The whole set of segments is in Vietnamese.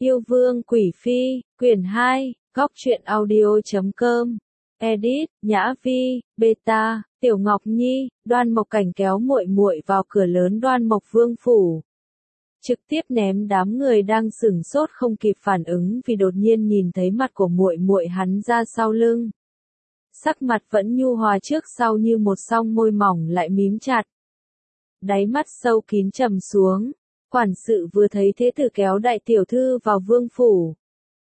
Yêu Vương Quỷ Phi, quyển 2, góc truyện audio.com. Edit, Nhã Vi, Beta, Tiểu Ngọc Nhi. Đoan Mộc Cảnh kéo muội muội vào cửa lớn Đoan Mộc Vương phủ. Trực tiếp ném đám người đang sửng sốt không kịp phản ứng vì đột nhiên nhìn thấy mặt của muội muội hắn ra sau lưng. Sắc mặt vẫn nhu hòa trước sau như một song môi mỏng lại mím chặt. Đáy mắt sâu kín trầm xuống. Quản sự vừa thấy thế tử kéo đại tiểu thư vào vương phủ.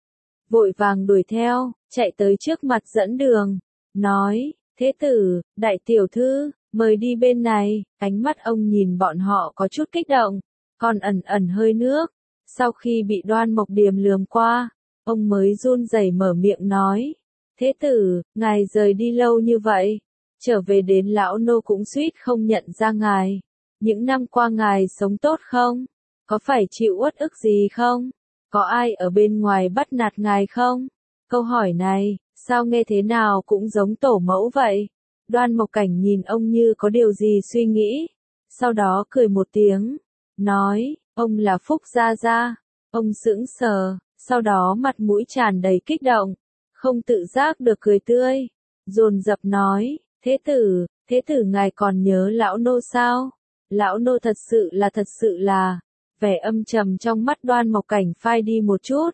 Vội vàng đuổi theo, chạy tới trước mặt dẫn đường, nói, thế tử, đại tiểu thư, mời đi bên này. Ánh mắt ông nhìn bọn họ có chút kích động, còn ẩn ẩn hơi nước. Sau khi bị Đoan Mộc Điềm lườm qua, ông mới run rẩy mở miệng nói, thế tử, ngài rời đi lâu như vậy, trở về đến lão nô cũng suýt không nhận ra ngài. Những năm qua ngài sống tốt không? Có phải chịu uất ức gì không? Có ai ở bên ngoài bắt nạt ngài không? Câu hỏi này, sao nghe thế nào cũng giống tổ mẫu vậy? Đoan Mộc Cảnh nhìn ông như có điều gì suy nghĩ. Sau đó cười một tiếng, nói, ông là Phúc Gia Gia. Ông sững sờ, sau đó mặt mũi tràn đầy kích động, không tự giác được cười tươi. Dồn dập nói, thế tử ngài còn nhớ lão nô sao? Lão nô thật sự là. Vẻ âm trầm trong mắt Đoan Mộc Cảnh phai đi một chút.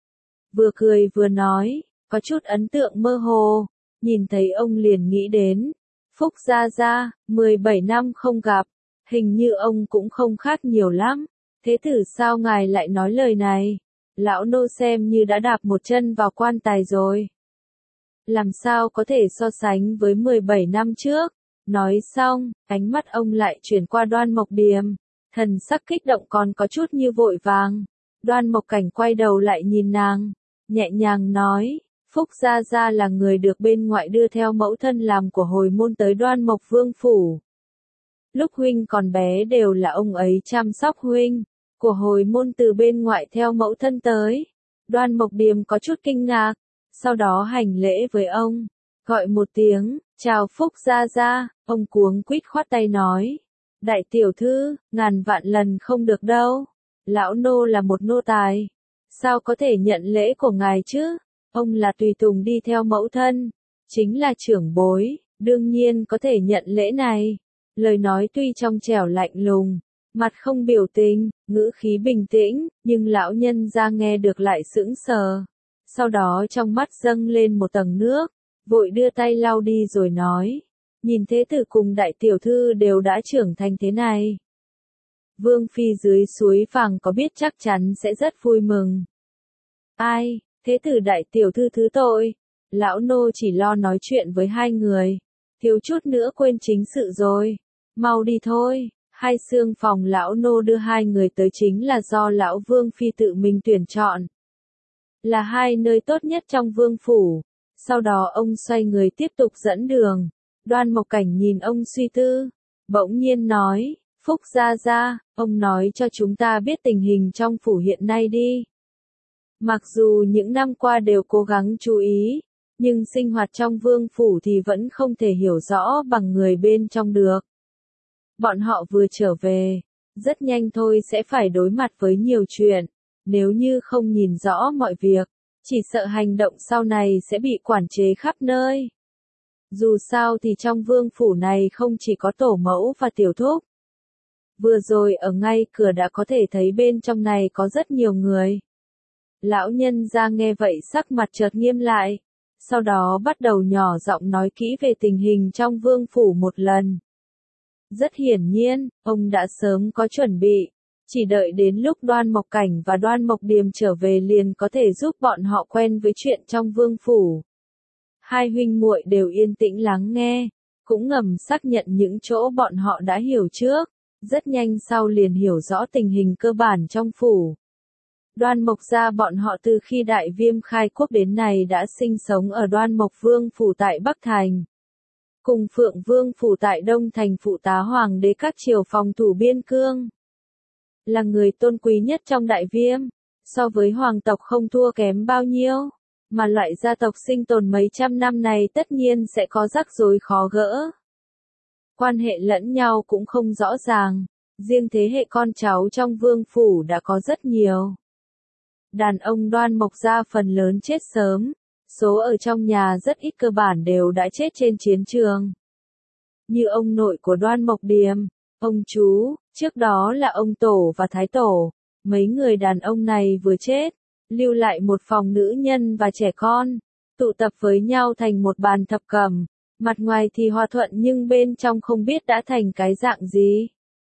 Vừa cười vừa nói, có chút ấn tượng mơ hồ, nhìn thấy ông liền nghĩ đến. Phúc Gia Gia, 17 năm không gặp, hình như ông cũng không khác nhiều lắm. Thế tử sao ngài lại nói lời này? Lão nô xem như đã đạp một chân vào quan tài rồi. Làm sao có thể so sánh với 17 năm trước? Nói xong, ánh mắt ông lại chuyển qua Đoan Mộc Điềm. Thần sắc kích động còn có chút như vội vàng. Đoan Mộc Cảnh quay đầu lại nhìn nàng, nhẹ nhàng nói, Phúc Gia Gia là người được bên ngoại đưa theo mẫu thân làm của hồi môn tới Đoan Mộc Vương phủ. Lúc huynh còn bé đều là ông ấy chăm sóc huynh, của hồi môn từ bên ngoại theo mẫu thân tới. Đoan Mộc Điềm có chút kinh ngạc, sau đó hành lễ với ông, gọi một tiếng, chào Phúc Gia Gia, ông cuống quýt khoát tay nói. Đại tiểu thư, ngàn vạn lần không được đâu. Lão nô là một nô tài. Sao có thể nhận lễ của ngài chứ? Ông là tùy tùng đi theo mẫu thân. Chính là trưởng bối, đương nhiên có thể nhận lễ này. Lời nói tuy trong trẻo lạnh lùng, mặt không biểu tình, ngữ khí bình tĩnh, nhưng lão nhân ra nghe được lại sững sờ. Sau đó trong mắt dâng lên một tầng nước, vội đưa tay lau đi rồi nói. Nhìn thế tử cùng đại tiểu thư đều đã trưởng thành thế này. Vương phi dưới suối vàng có biết chắc chắn sẽ rất vui mừng. Ai, thế tử đại tiểu thư thứ tội. Lão nô chỉ lo nói chuyện với hai người. Thiếu chút nữa quên chính sự rồi. Mau đi thôi. Hai xương phòng lão nô đưa hai người tới chính là do lão vương phi tự mình tuyển chọn. Là hai nơi tốt nhất trong vương phủ. Sau đó ông xoay người tiếp tục dẫn đường. Đoan Mộc Cảnh nhìn ông suy tư, bỗng nhiên nói, Phúc Gia Gia, ông nói cho chúng ta biết tình hình trong phủ hiện nay đi. Mặc dù những năm qua đều cố gắng chú ý, nhưng sinh hoạt trong vương phủ thì vẫn không thể hiểu rõ bằng người bên trong được. Bọn họ vừa trở về, rất nhanh thôi sẽ phải đối mặt với nhiều chuyện, nếu như không nhìn rõ mọi việc, chỉ sợ hành động sau này sẽ bị quản chế khắp nơi. Dù sao thì trong vương phủ này không chỉ có tổ mẫu và tiểu thúc. Vừa rồi ở ngay cửa đã có thể thấy bên trong này có rất nhiều người. Lão nhân ra nghe vậy sắc mặt chợt nghiêm lại. Sau đó bắt đầu nhỏ giọng nói kỹ về tình hình trong vương phủ một lần. Rất hiển nhiên, ông đã sớm có chuẩn bị. Chỉ đợi đến lúc Đoan Mộc Cảnh và Đoan Mộc Điềm trở về liền có thể giúp bọn họ quen với chuyện trong vương phủ. Hai huynh muội đều yên tĩnh lắng nghe, cũng ngầm xác nhận những chỗ bọn họ đã hiểu trước, rất nhanh sau liền hiểu rõ tình hình cơ bản trong phủ. Đoan Mộc gia bọn họ từ khi Đại Viêm khai quốc đến nay đã sinh sống ở Đoan Mộc Vương phủ tại Bắc Thành. Cùng Phượng Vương phủ tại Đông Thành phụ tá hoàng đế các triều phòng thủ biên cương. Là người tôn quý nhất trong Đại Viêm, so với hoàng tộc không thua kém bao nhiêu. Mà loại gia tộc sinh tồn mấy trăm năm này tất nhiên sẽ có rắc rối khó gỡ. Quan hệ lẫn nhau cũng không rõ ràng, riêng thế hệ con cháu trong vương phủ đã có rất nhiều. Đàn ông Đoan Mộc gia phần lớn chết sớm, số ở trong nhà rất ít, cơ bản đều đã chết trên chiến trường. Như ông nội của Đoan Mộc Điềm, ông chú, trước đó là ông tổ và thái tổ, mấy người đàn ông này vừa chết, lưu lại một phòng nữ nhân và trẻ con, tụ tập với nhau thành một bàn thập cẩm, mặt ngoài thì hòa thuận nhưng bên trong không biết đã thành cái dạng gì.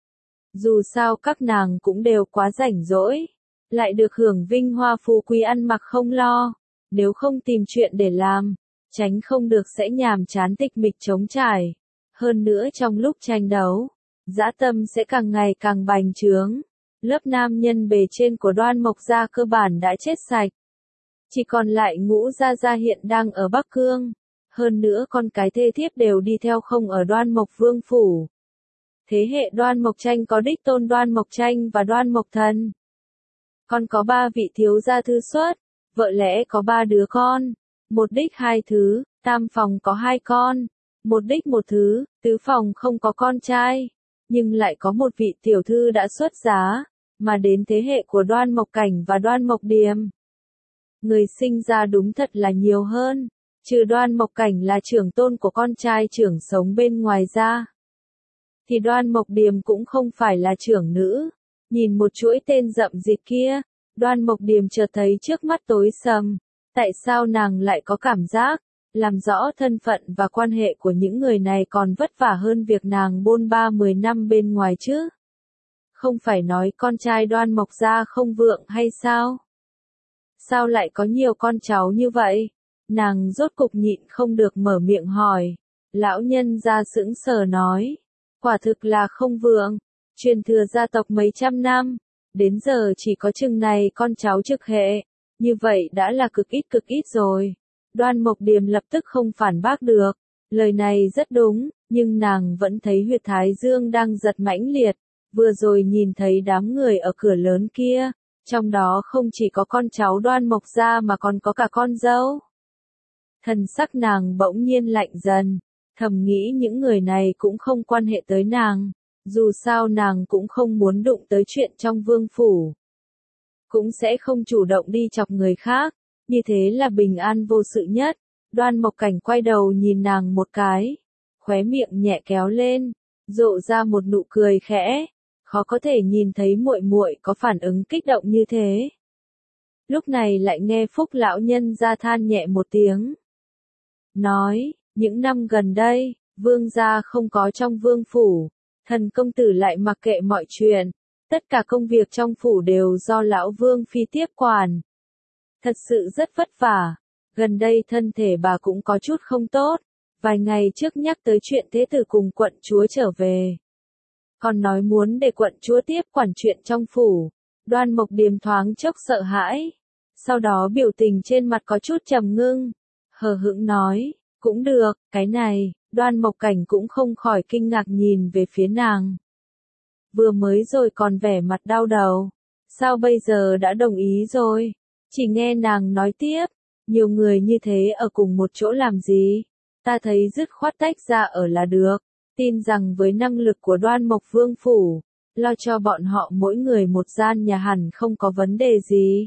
Dù sao các nàng cũng đều quá rảnh rỗi, lại được hưởng vinh hoa phú quý ăn mặc không lo, nếu không tìm chuyện để làm, tránh không được sẽ nhàm chán tịch mịch trống trải. Hơn nữa trong lúc tranh đấu, dã tâm sẽ càng ngày càng bành trướng. Lớp nam nhân bề trên của Đoan Mộc gia cơ bản đã chết sạch. Chỉ còn lại Ngũ gia gia hiện đang ở Bắc Cương. Hơn nữa con cái thê thiếp đều đi theo không ở Đoan Mộc vương phủ. Thế hệ Đoan Mộc Tranh có đích tôn Đoan Mộc Tranh và Đoan Mộc Thần. Còn có 3 vị thiếu gia thư xuất, vợ lẽ có 3 đứa con, một đích 2 thứ, tam phòng có 2 con, một đích 1 thứ, tứ phòng không có con trai, nhưng lại có một vị tiểu thư đã xuất giá, mà đến thế hệ của Đoan Mộc Cảnh và Đoan Mộc Điềm. Người sinh ra đúng thật là nhiều hơn, trừ Đoan Mộc Cảnh là trưởng tôn của con trai trưởng sống bên ngoài ra. Thì Đoan Mộc Điềm cũng không phải là trưởng nữ. Nhìn một chuỗi tên rậm rịt kia, Đoan Mộc Điềm chợt thấy trước mắt tối sầm. Tại sao nàng lại có cảm giác, làm rõ thân phận và quan hệ của những người này còn vất vả hơn việc nàng bôn ba 10 năm bên ngoài chứ? Không phải nói con trai Đoan Mộc gia không vượng hay sao? Sao lại có nhiều con cháu như vậy? Nàng rốt cục nhịn không được mở miệng hỏi. Lão nhân gia sững sờ nói, quả thực là không vượng. Truyền thừa gia tộc mấy trăm năm, đến giờ chỉ có chừng này con cháu trực hệ, như vậy đã là cực ít rồi. Đoan Mộc Điềm lập tức không phản bác được, lời này rất đúng, nhưng nàng vẫn thấy huyệt thái dương đang giật mãnh liệt, vừa rồi nhìn thấy đám người ở cửa lớn kia, trong đó không chỉ có con cháu Đoan Mộc gia mà còn có cả con dâu. Thần sắc nàng bỗng nhiên lạnh dần, thầm nghĩ những người này cũng không quan hệ tới nàng. Dù sao nàng cũng không muốn đụng tới chuyện trong vương phủ. Cũng sẽ không chủ động đi chọc người khác, như thế là bình an vô sự nhất. Đoan Mộc Cảnh quay đầu nhìn nàng một cái, khóe miệng nhẹ kéo lên, rộ ra một nụ cười khẽ, khó có thể nhìn thấy muội muội có phản ứng kích động như thế. Lúc này lại nghe Phúc lão nhân ra than nhẹ một tiếng. Nói, những năm gần đây, vương gia không có trong vương phủ. Thần công tử lại mặc kệ mọi chuyện, tất cả công việc trong phủ đều do lão vương phi tiếp quản. Thật sự rất vất vả, gần đây thân thể bà cũng có chút không tốt, vài ngày trước nhắc tới chuyện thế tử cùng quận chúa trở về. Còn nói muốn để quận chúa tiếp quản chuyện trong phủ, Đoan Mộc Điềm thoáng chốc sợ hãi, sau đó biểu tình trên mặt có chút trầm ngưng, hờ hững nói, cũng được, cái này. Đoan Mộc Cảnh cũng không khỏi kinh ngạc nhìn về phía nàng. Vừa mới rồi còn vẻ mặt đau đầu. Sao bây giờ đã đồng ý rồi? Chỉ nghe nàng nói tiếp. Nhiều người như thế ở cùng một chỗ làm gì? Ta thấy dứt khoát tách ra ở là được. Tin rằng với năng lực của Đoan Mộc Vương Phủ, lo cho bọn họ mỗi người một gian nhà hẳn không có vấn đề gì.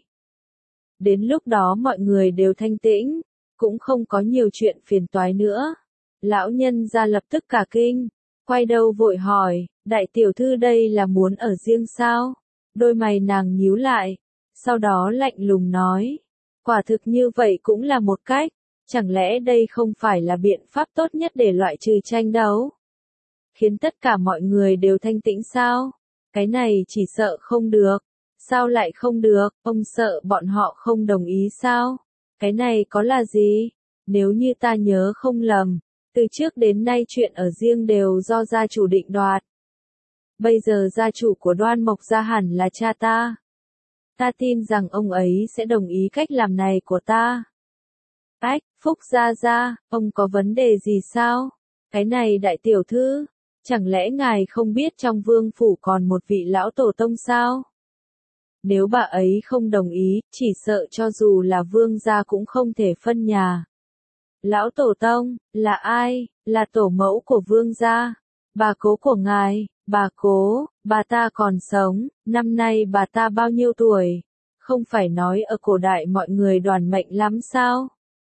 Đến lúc đó mọi người đều thanh tĩnh, cũng không có nhiều chuyện phiền toái nữa. Lão nhân gia lập tức cả kinh, quay đầu vội hỏi, đại tiểu thư đây là muốn ở riêng sao? Đôi mày nàng nhíu lại, sau đó lạnh lùng nói, quả thực như vậy cũng là một cách, chẳng lẽ đây không phải là biện pháp tốt nhất để loại trừ tranh đấu? Khiến tất cả mọi người đều thanh tĩnh sao? Cái này chỉ sợ không được. Sao lại không được, ông sợ bọn họ không đồng ý sao? Cái này có là gì? Nếu như ta nhớ không lầm, từ trước đến nay chuyện ở riêng đều do gia chủ định đoạt. Bây giờ gia chủ của Đoan Mộc gia hẳn là cha ta. Ta tin rằng ông ấy sẽ đồng ý cách làm này của ta. Ách, Phúc gia, ông có vấn đề gì sao? Cái này đại tiểu thư, chẳng lẽ ngài không biết trong vương phủ còn một vị lão tổ tông sao? Nếu bà ấy không đồng ý, chỉ sợ cho dù là vương gia cũng không thể phân nhà. Lão tổ tông, là ai? Là tổ mẫu của vương gia. Bà cố của ngài, bà cố, bà ta còn sống, năm nay bà ta bao nhiêu tuổi? Không phải nói ở cổ đại mọi người đoản mệnh lắm sao?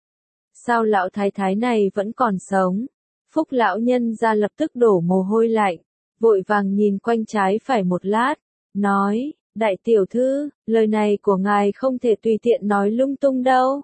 Sao lão thái thái này vẫn còn sống? Phúc lão nhân ra lập tức đổ mồ hôi lạnh, vội vàng nhìn quanh trái phải một lát, nói, đại tiểu thư, lời này của ngài không thể tùy tiện nói lung tung đâu.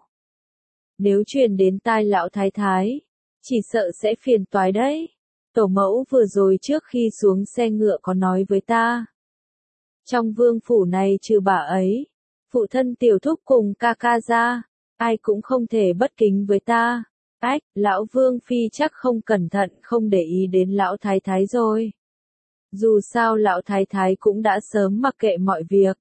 Nếu truyền đến tai lão thái thái, chỉ sợ sẽ phiền toái đấy. Tổ mẫu vừa rồi trước khi xuống xe ngựa có nói với ta. Trong vương phủ này trừ bà ấy, phụ thân tiểu thúc cùng ca ca ra, ai cũng không thể bất kính với ta. Ách, lão vương phi chắc không cẩn thận không để ý đến lão thái thái rồi. Dù sao lão thái thái cũng đã sớm mặc kệ mọi việc.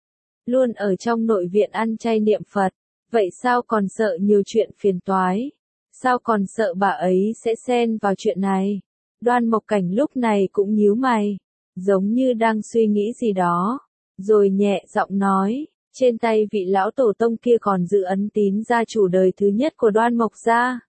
Luôn ở trong nội viện ăn chay niệm Phật, vậy sao còn sợ nhiều chuyện phiền toái? Sao còn sợ bà ấy sẽ xen vào chuyện này? Đoan Mộc Cảnh lúc này cũng nhíu mày, giống như đang suy nghĩ gì đó, rồi nhẹ giọng nói, trên tay vị lão tổ tông kia còn giữ ấn tín gia chủ đời thứ nhất của Đoan Mộc gia.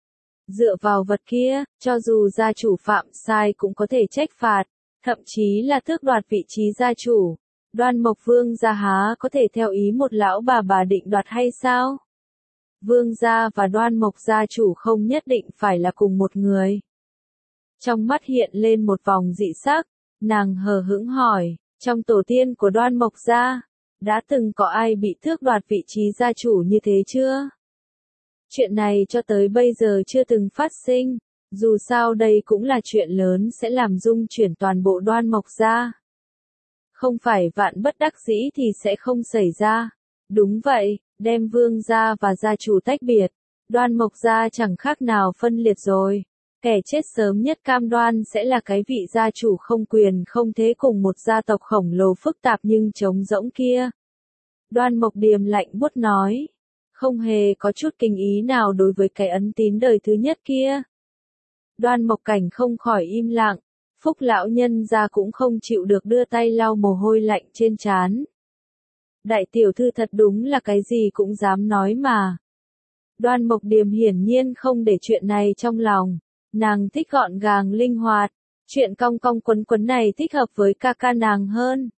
Dựa vào vật kia, cho dù gia chủ phạm sai cũng có thể trách phạt, thậm chí là tước đoạt vị trí gia chủ. Đoan Mộc Vương gia há có thể theo ý một lão bà định đoạt hay sao? Vương gia và Đoan Mộc gia chủ không nhất định phải là cùng một người. Trong mắt hiện lên một vòng dị sắc, nàng hờ hững hỏi, trong tổ tiên của Đoan Mộc gia, đã từng có ai bị tước đoạt vị trí gia chủ như thế chưa? Chuyện này cho tới bây giờ chưa từng phát sinh, dù sao đây cũng là chuyện lớn sẽ làm rung chuyển toàn bộ Đoan Mộc gia. Không phải vạn bất đắc dĩ thì sẽ không xảy ra. Đúng vậy, đem vương gia và gia chủ tách biệt, Đoan Mộc gia chẳng khác nào phân liệt rồi. Kẻ chết sớm nhất cam đoan sẽ là cái vị gia chủ không quyền không thế cùng một gia tộc khổng lồ phức tạp nhưng trống rỗng kia. Đoan Mộc Điềm lạnh buốt nói, không hề có chút kinh ý nào đối với cái ấn tín đời thứ nhất kia. Đoan Mộc Cảnh không khỏi im lặng, Phúc lão nhân gia cũng không chịu được đưa tay lau mồ hôi lạnh trên trán. Đại tiểu thư thật đúng là cái gì cũng dám nói mà. Đoan Mộc Điềm hiển nhiên không để chuyện này trong lòng, nàng thích gọn gàng linh hoạt, chuyện cong cong quấn quấn này thích hợp với ca ca nàng hơn.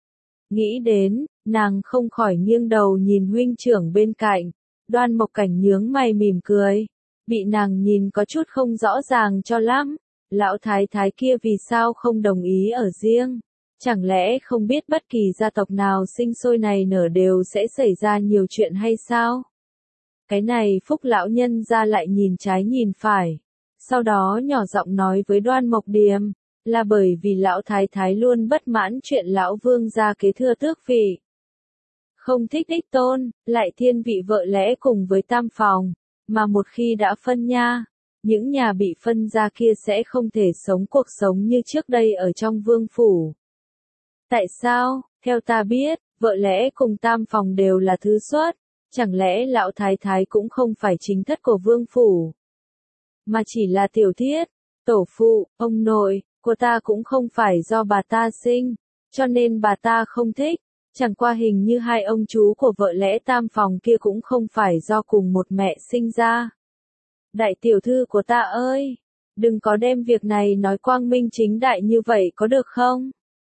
Nghĩ đến, nàng không khỏi nghiêng đầu nhìn huynh trưởng bên cạnh, Đoan Mộc Cảnh nhướng mày mỉm cười, bị nàng nhìn có chút không rõ ràng cho lắm, lão thái thái kia vì sao không đồng ý ở riêng, chẳng lẽ không biết bất kỳ gia tộc nào sinh sôi này nở đều sẽ xảy ra nhiều chuyện hay sao? Cái này Phúc lão nhân ra lại nhìn trái nhìn phải, sau đó nhỏ giọng nói với Đoan Mộc Điềm, là bởi vì lão thái thái luôn bất mãn chuyện lão vương gia kế thừa tước vị. Không thích đích tôn, lại thiên vị vợ lẽ cùng với tam phòng, mà một khi đã phân nha, những nhà bị phân ra kia sẽ không thể sống cuộc sống như trước đây ở trong vương phủ. Tại sao, theo ta biết, vợ lẽ cùng tam phòng đều là thứ xuất, chẳng lẽ lão thái thái cũng không phải chính thất của vương phủ, mà chỉ là tiểu thiết, tổ phụ, ông nội, của ta cũng không phải do bà ta sinh, cho nên bà ta không thích, chẳng qua hình như hai ông chú của vợ lẽ tam phòng kia cũng không phải do cùng một mẹ sinh ra. Đại tiểu thư của ta ơi, đừng có đem việc này nói quang minh chính đại như vậy có được không?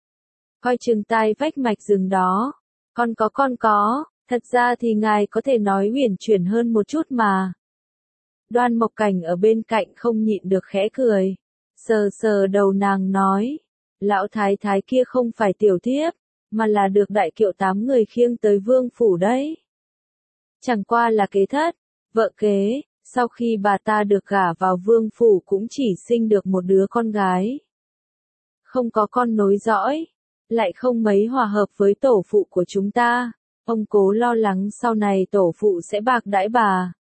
Coi chừng tai vách mạch rừng đó, con có, thật ra thì ngài có thể nói uyển chuyển hơn một chút mà. Đoan Mộc Cảnh ở bên cạnh không nhịn được khẽ cười, sờ sờ đầu nàng nói, lão thái thái kia không phải tiểu thiếp, mà là được đại kiệu 8 người khiêng tới vương phủ đấy. Chẳng qua là kế thất, vợ kế, sau khi bà ta được gả vào vương phủ cũng chỉ sinh được một đứa con gái. Không có con nối dõi, lại không mấy hòa hợp với tổ phụ của chúng ta, ông cố lo lắng sau này tổ phụ sẽ bạc đãi bà.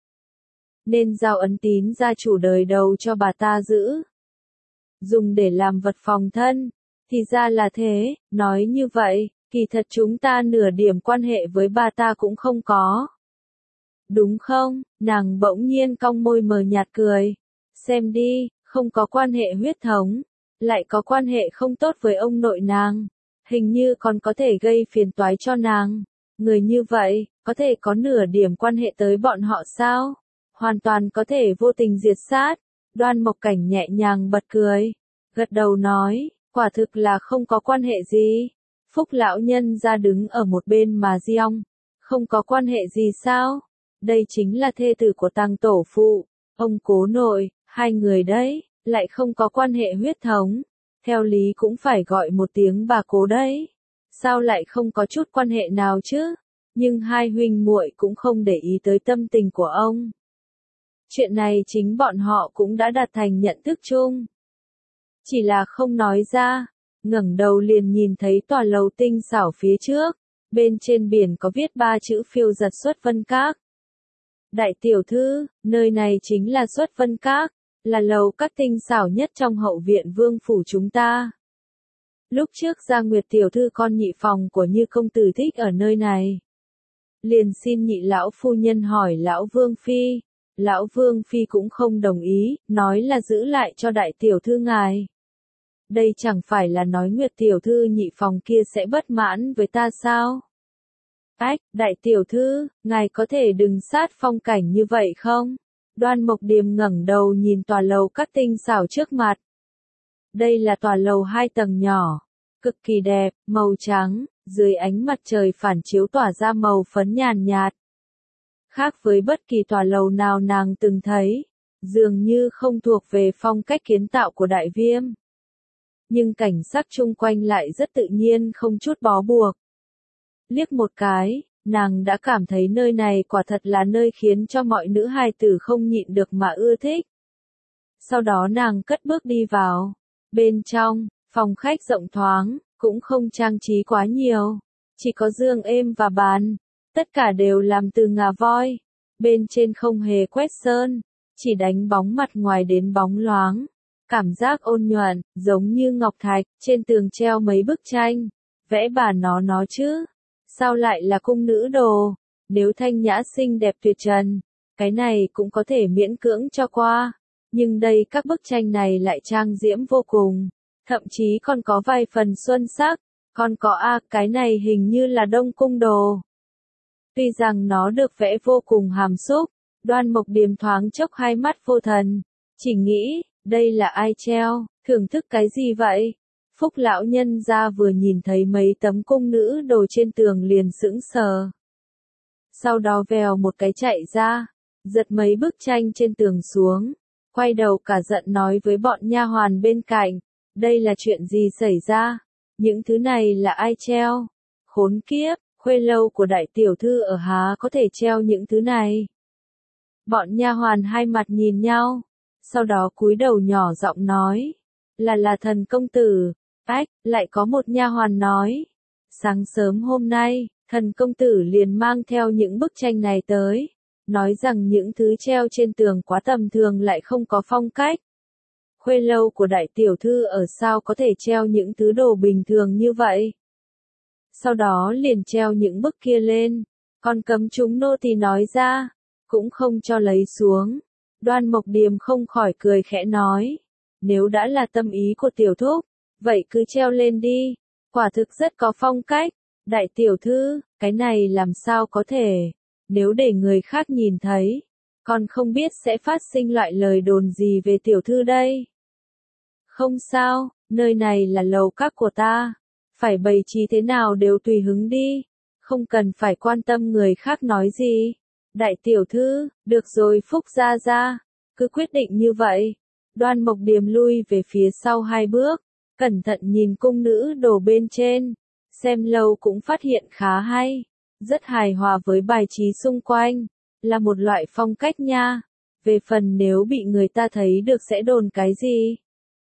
Nên giao ấn tín gia chủ đời đầu cho bà ta giữ. Dùng để làm vật phòng thân, thì ra là thế, nói như vậy, kỳ thật chúng ta nửa điểm quan hệ với bà ta cũng không có. Đúng không? Nàng bỗng nhiên cong môi mờ nhạt cười. Xem đi, không có quan hệ huyết thống, lại có quan hệ không tốt với ông nội nàng. Hình như còn có thể gây phiền toái cho nàng. Người như vậy, có thể có nửa điểm quan hệ tới bọn họ sao? Hoàn toàn có thể vô tình diệt sát. Đoan Mộc Cảnh nhẹ nhàng bật cười, gật đầu nói, quả thực là không có quan hệ gì. Phúc lão nhân ra đứng ở một bên mà giong, Không có quan hệ gì sao? Đây chính là thê tử của Tăng tổ phụ, ông cố nội, hai người đấy, lại không có quan hệ huyết thống. Theo lý cũng phải gọi một tiếng bà cố đấy. Sao lại không có chút quan hệ nào chứ? Nhưng hai huynh muội cũng không để ý tới tâm tình của ông. Chuyện này chính bọn họ cũng đã đạt thành nhận thức chung. Chỉ là không nói ra, ngẩng đầu liền nhìn thấy tòa lầu tinh xảo phía trước, bên trên biển có viết 3 chữ phiêu giật Xuất Vân Các. Đại tiểu thư, nơi này chính là Xuất Vân Các, là lầu các tinh xảo nhất trong hậu viện vương phủ chúng ta. Lúc trước Gia Nguyệt tiểu thư con nhị phòng của Như công tử thích ở nơi này. Liền xin nhị lão phu nhân hỏi lão vương phi. Lão vương phi cũng không đồng ý, nói là giữ lại cho đại tiểu thư ngài. Đây chẳng phải là nói Nguyệt tiểu thư nhị phòng kia sẽ bất mãn với ta sao? Ách, đại tiểu thư, ngài có thể đừng sát phong cảnh như vậy không? Đoan Mộc Điềm ngẩng đầu nhìn tòa lầu các tinh xảo trước mặt. Đây là tòa lầu 2 tầng nhỏ, cực kỳ đẹp, màu trắng, dưới ánh mặt trời phản chiếu tỏa ra màu phấn nhàn nhạt. Khác với bất kỳ tòa lầu nào nàng từng thấy, dường như không thuộc về phong cách kiến tạo của Đại Viêm. Nhưng cảnh sắc chung quanh lại rất tự nhiên không chút bó buộc. Liếc một cái, nàng đã cảm thấy nơi này quả thật là nơi khiến cho mọi nữ hài tử không nhịn được mà ưa thích. Sau đó nàng cất bước đi vào. Bên trong, phòng khách rộng thoáng, cũng không trang trí quá nhiều. Chỉ có giường êm và bàn. Tất cả đều làm từ ngà voi. Bên trên không hề quét sơn, chỉ đánh bóng mặt ngoài đến bóng loáng. Cảm giác ôn nhuận, giống như ngọc thạch, trên tường treo mấy bức tranh. Vẽ bà nó chứ. Sao lại là cung nữ đồ? Nếu thanh nhã xinh đẹp tuyệt trần, cái này cũng có thể miễn cưỡng cho qua. Nhưng đây các bức tranh này lại trang diễm vô cùng. Thậm chí còn có vài phần xuân sắc. Còn có cái này hình như là Đông Cung đồ. Tuy rằng nó được vẽ vô cùng hàm xúc, Đoan Mộc Điềm thoáng chốc hai mắt vô thần. Chỉ nghĩ, đây là ai treo, thưởng thức cái gì vậy? Phúc lão nhân gia vừa nhìn thấy mấy tấm cung nữ đồ trên tường liền sững sờ. Sau đó vèo một cái chạy ra, giật mấy bức tranh trên tường xuống, quay đầu cả giận nói với bọn nha hoàn bên cạnh, đây là chuyện gì xảy ra? Những thứ này là ai treo? Khốn kiếp, khuê lâu của đại tiểu thư ở há có thể treo những thứ này? Bọn nha hoàn hai mặt nhìn nhau, sau đó cúi đầu nhỏ giọng nói, là thần công tử. Ách, lại có một nha hoàn nói. Sáng sớm hôm nay, thần công tử liền mang theo những bức tranh này tới, nói rằng những thứ treo trên tường quá tầm thường lại không có phong cách. Khuê lâu của đại tiểu thư ở sao có thể treo những thứ đồ bình thường như vậy? Sau đó liền treo những bức kia lên, còn cấm chúng nô tỳ nói ra, cũng không cho lấy xuống. Đoan Mộc Điềm không khỏi cười khẽ nói, nếu đã là tâm ý của tiểu thúc, vậy cứ treo lên đi, quả thực rất có phong cách. Đại tiểu thư, cái này làm sao có thể, nếu để người khác nhìn thấy, còn không biết sẽ phát sinh loại lời đồn gì về tiểu thư đây. Không sao, nơi này là lầu các của ta, phải bày trí thế nào đều tùy hứng đi, không cần phải quan tâm người khác nói gì. Đại tiểu thư, được rồi Phúc gia gia, cứ quyết định như vậy. Đoan Mộc Điềm lui về phía sau 2 bước, cẩn thận nhìn cung nữ đồ bên trên, xem lâu cũng phát hiện khá hay, rất hài hòa với bài trí xung quanh, là một loại phong cách nha. Về phần nếu bị người ta thấy được sẽ đồn cái gì,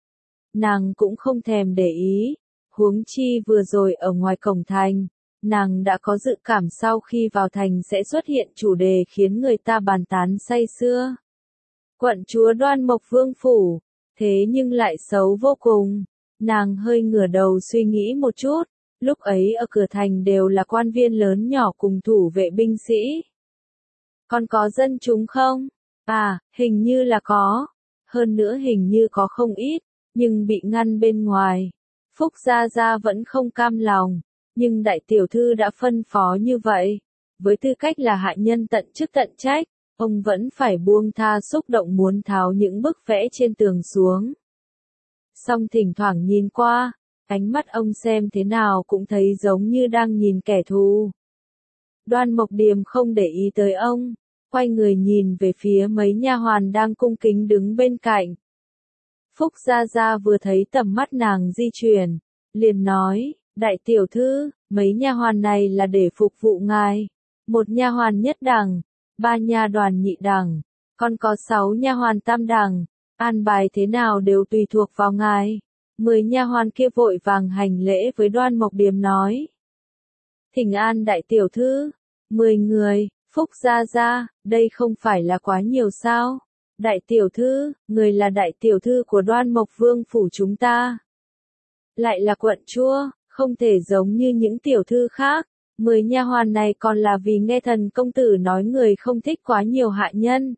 nàng cũng không thèm để ý, huống chi vừa rồi ở ngoài cổng thành, nàng đã có dự cảm sau khi vào thành sẽ xuất hiện chủ đề khiến người ta bàn tán say sưa. Quận chúa Đoan Mộc Vương phủ, thế nhưng lại xấu vô cùng. Nàng hơi ngửa đầu suy nghĩ một chút, lúc ấy ở cửa thành đều là quan viên lớn nhỏ cùng thủ vệ binh sĩ. Còn có dân chúng không? Hình như là có. Hơn nữa hình như có không ít, nhưng bị ngăn bên ngoài. Phúc gia gia vẫn không cam lòng, nhưng đại tiểu thư đã phân phó như vậy. Với tư cách là hạ nhân tận chức tận trách, ông vẫn phải buông tha xúc động muốn tháo những bức vẽ trên tường xuống. Song thỉnh thoảng nhìn qua, ánh mắt ông xem thế nào cũng thấy giống như đang nhìn kẻ thù. Đoan Mộc Điềm không để ý tới ông, quay người nhìn về phía mấy nha hoàn đang cung kính đứng bên cạnh. Phúc Gia Gia vừa thấy tầm mắt nàng di chuyển, liền nói, đại tiểu thư, mấy nha hoàn này là để phục vụ ngài. Một nha hoàn nhất đẳng, 3 nha đoàn nhị đẳng, còn có 6 nha hoàn tam đẳng, an bài thế nào đều tùy thuộc vào ngài. 10 nha hoàn kia vội vàng hành lễ với Đoan Mộc Điềm nói. Thỉnh an đại tiểu thư, 10 người, Phúc Gia Gia, đây không phải là quá nhiều sao? Đại tiểu thư, người là đại tiểu thư của Đoan Mộc Vương phủ chúng ta. Lại là quận chúa, không thể giống như những tiểu thư khác. 10 nha hoàn này còn là vì nghe thần công tử nói người không thích quá nhiều hạ nhân,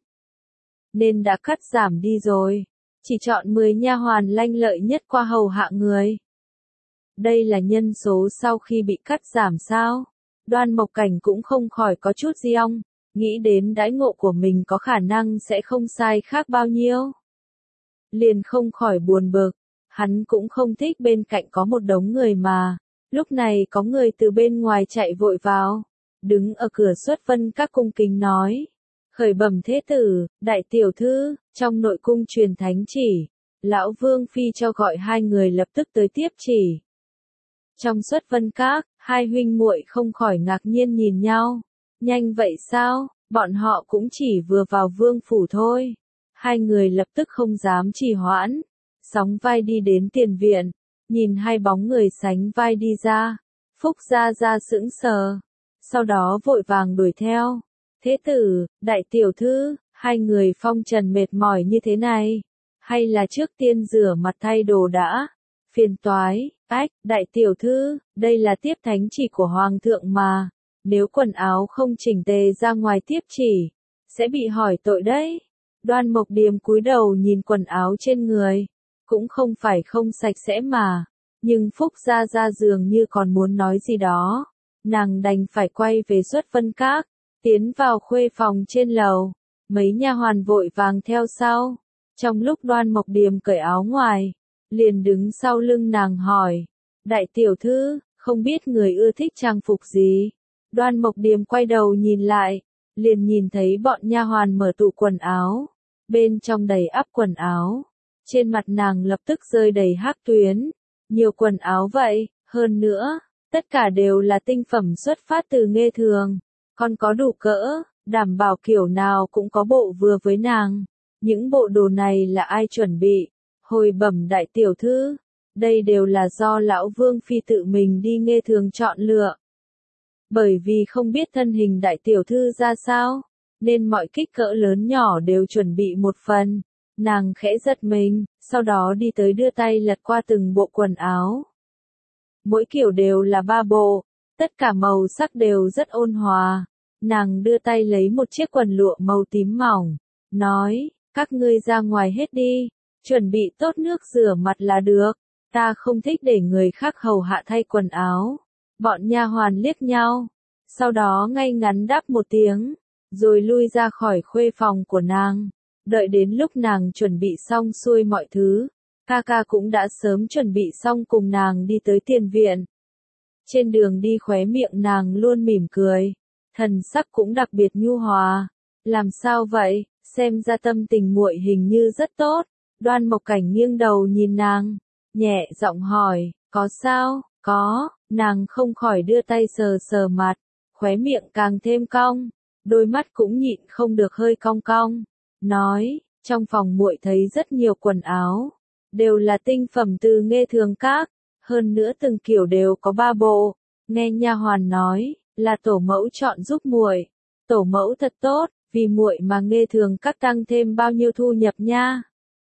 nên đã cắt giảm đi rồi. Chỉ chọn 10 nha hoàn lanh lợi nhất qua hầu hạ người. Đây là nhân số sau khi bị cắt giảm sao? Đoan Mộc Cảnh cũng không khỏi có chút giong, nghĩ đến đãi ngộ của mình có khả năng sẽ không sai khác bao nhiêu. Liền không khỏi buồn bực, hắn cũng không thích bên cạnh có một đống người mà. Lúc này có người từ bên ngoài chạy vội vào, đứng ở cửa Xuất Vân Các cung kính nói. Khởi bẩm thế tử, đại tiểu thư, trong nội cung truyền thánh chỉ, lão Vương Phi cho gọi 2 người lập tức tới tiếp chỉ. Trong Xuất Vân Các, 2 huynh muội không khỏi ngạc nhiên nhìn nhau. Nhanh vậy sao, bọn họ cũng chỉ vừa vào vương phủ thôi. 2 người lập tức không dám trì hoãn, sóng vai đi đến tiền viện, nhìn 2 bóng người sánh vai đi ra. Phúc Gia Gia sững sờ, sau đó vội vàng đuổi theo. Thế tử, đại tiểu thư, 2 người phong trần mệt mỏi như thế này, hay là trước tiên rửa mặt thay đồ đã? Phiền toái, đại tiểu thư, đây là tiếp thánh chỉ của hoàng thượng mà, nếu quần áo không chỉnh tề ra ngoài tiếp chỉ, sẽ bị hỏi tội đấy. Đoan Mộc Điềm cúi đầu nhìn quần áo trên người, cũng không phải không sạch sẽ mà, nhưng Phúc Gia Gia dường như còn muốn nói gì đó, nàng đành phải quay về Xuất Vân Các, tiến vào khuê phòng trên lầu, mấy nha hoàn vội vàng theo sau. Trong lúc Đoan Mộc Điềm cởi áo ngoài, liền đứng sau lưng nàng hỏi, đại tiểu thư, không biết người ưa thích trang phục gì? Đoan Mộc Điềm quay đầu nhìn lại, liền nhìn thấy bọn nha hoàn mở tủ quần áo, bên trong đầy ắp quần áo, trên mặt nàng lập tức rơi đầy hắc tuyến, nhiều quần áo vậy, hơn nữa, tất cả đều là tinh phẩm xuất phát từ Nghê Thường, còn có đủ cỡ, đảm bảo kiểu nào cũng có bộ vừa với nàng. Những bộ đồ này là ai chuẩn bị? Hồi bẩm đại tiểu thư, đây đều là do lão Vương Phi tự mình đi Nghê Thường chọn lựa. Bởi vì không biết thân hình đại tiểu thư ra sao, nên mọi kích cỡ lớn nhỏ đều chuẩn bị một phần. Nàng khẽ giật mình, sau đó đi tới đưa tay lật qua từng bộ quần áo. Mỗi kiểu đều là 3 bộ, tất cả màu sắc đều rất ôn hòa. Nàng đưa tay lấy một chiếc quần lụa màu tím mỏng, nói, các ngươi ra ngoài hết đi, chuẩn bị tốt nước rửa mặt là được, ta không thích để người khác hầu hạ thay quần áo. Bọn nha hoàn liếc nhau, sau đó ngay ngắn đáp một tiếng, rồi lui ra khỏi khuê phòng của nàng. Đợi đến lúc nàng chuẩn bị xong xuôi mọi thứ, ca ca cũng đã sớm chuẩn bị xong cùng nàng đi tới tiền viện. Trên đường đi khóe miệng nàng luôn mỉm cười, thần sắc cũng đặc biệt nhu hòa. Làm sao vậy, xem ra tâm tình muội hình như rất tốt. Đoan Mộc Cảnh nghiêng đầu nhìn nàng, nhẹ giọng hỏi, có sao? Có, nàng không khỏi đưa tay sờ sờ mặt, khóe miệng càng thêm cong, đôi mắt cũng nhịn không được hơi cong cong, nói, trong phòng muội thấy rất nhiều quần áo, đều là tinh phẩm từ Nghê Thường Các, hơn nữa từng kiểu đều có 3 bộ. Nghe nha hoàn nói, là tổ mẫu chọn giúp muội. Tổ mẫu thật tốt, vì muội mà Nghê Thường Các tăng thêm bao nhiêu thu nhập nha.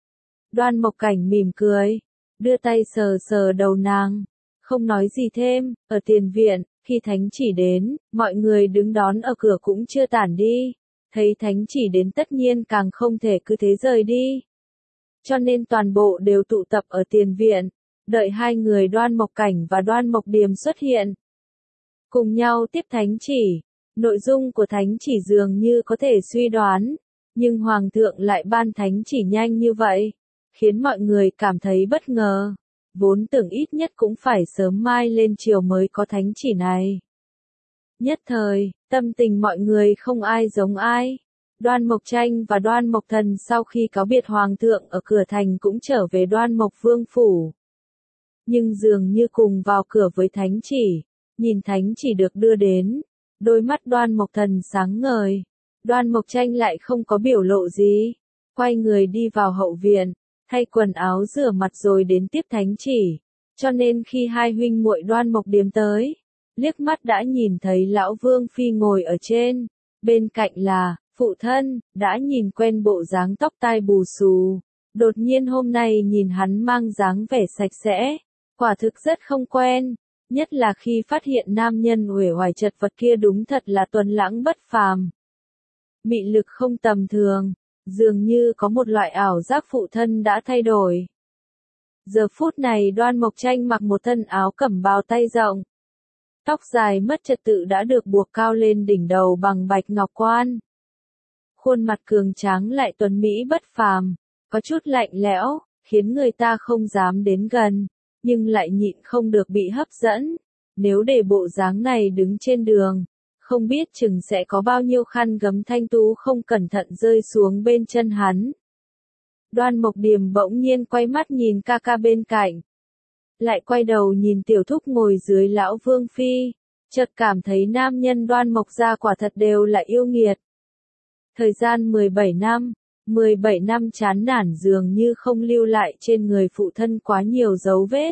Đoan Mộc Cảnh mỉm cười, đưa tay sờ sờ đầu nàng, không nói gì thêm. Ở tiền viện, khi thánh chỉ đến, mọi người đứng đón ở cửa cũng chưa tản đi. Thấy thánh chỉ đến tất nhiên càng không thể cứ thế rời đi. Cho nên toàn bộ đều tụ tập ở tiền viện, đợi 2 người Đoan Mộc Cảnh và Đoan Mộc Điềm xuất hiện. Cùng nhau tiếp thánh chỉ, nội dung của thánh chỉ dường như có thể suy đoán, nhưng Hoàng thượng lại ban thánh chỉ nhanh như vậy, khiến mọi người cảm thấy bất ngờ. Vốn tưởng ít nhất cũng phải sớm mai lên chiều mới có thánh chỉ này. Nhất thời, tâm tình mọi người không ai giống ai. Đoan Mộc Tranh và Đoan Mộc Thần sau khi cáo biệt Hoàng thượng ở cửa thành cũng trở về Đoan Mộc Vương phủ. Nhưng dường như cùng vào cửa với thánh chỉ, nhìn thánh chỉ được đưa đến, đôi mắt Đoan Mộc Thần sáng ngời. Đoan Mộc Tranh lại không có biểu lộ gì, quay người đi vào hậu viện, thay quần áo rửa mặt rồi đến tiếp thánh chỉ. Cho nên khi hai huynh muội Đoan Mộc Điềm tới, liếc mắt đã nhìn thấy lão Vương phi ngồi ở trên, bên cạnh là phụ thân, đã nhìn quen bộ dáng tóc tai bù xù. Đột nhiên hôm nay nhìn hắn mang dáng vẻ sạch sẽ, quả thực rất không quen, nhất là khi phát hiện nam nhân uể oải chật vật kia đúng thật là tuấn lãng bất phàm. Mị lực không tầm thường, dường như có một loại ảo giác phụ thân đã thay đổi. Giờ phút này Đoan Mộc Tranh mặc một thân áo cẩm bào tay rộng. Tóc dài mất trật tự đã được buộc cao lên đỉnh đầu bằng bạch ngọc quan. Khuôn mặt cường tráng lại tuấn mỹ bất phàm, có chút lạnh lẽo, khiến người ta không dám đến gần, nhưng lại nhịn không được bị hấp dẫn. Nếu để bộ dáng này đứng trên đường, không biết chừng sẽ có bao nhiêu khăn gấm thanh tú không cẩn thận rơi xuống bên chân hắn. Đoan Mộc Điềm bỗng nhiên quay mắt nhìn ca ca bên cạnh. Lại quay đầu nhìn tiểu thúc ngồi dưới lão Vương phi, chợt cảm thấy nam nhân Đoan Mộc gia quả thật đều là yêu nghiệt. Thời gian 17 năm chán nản dường như không lưu lại trên người phụ thân quá nhiều dấu vết.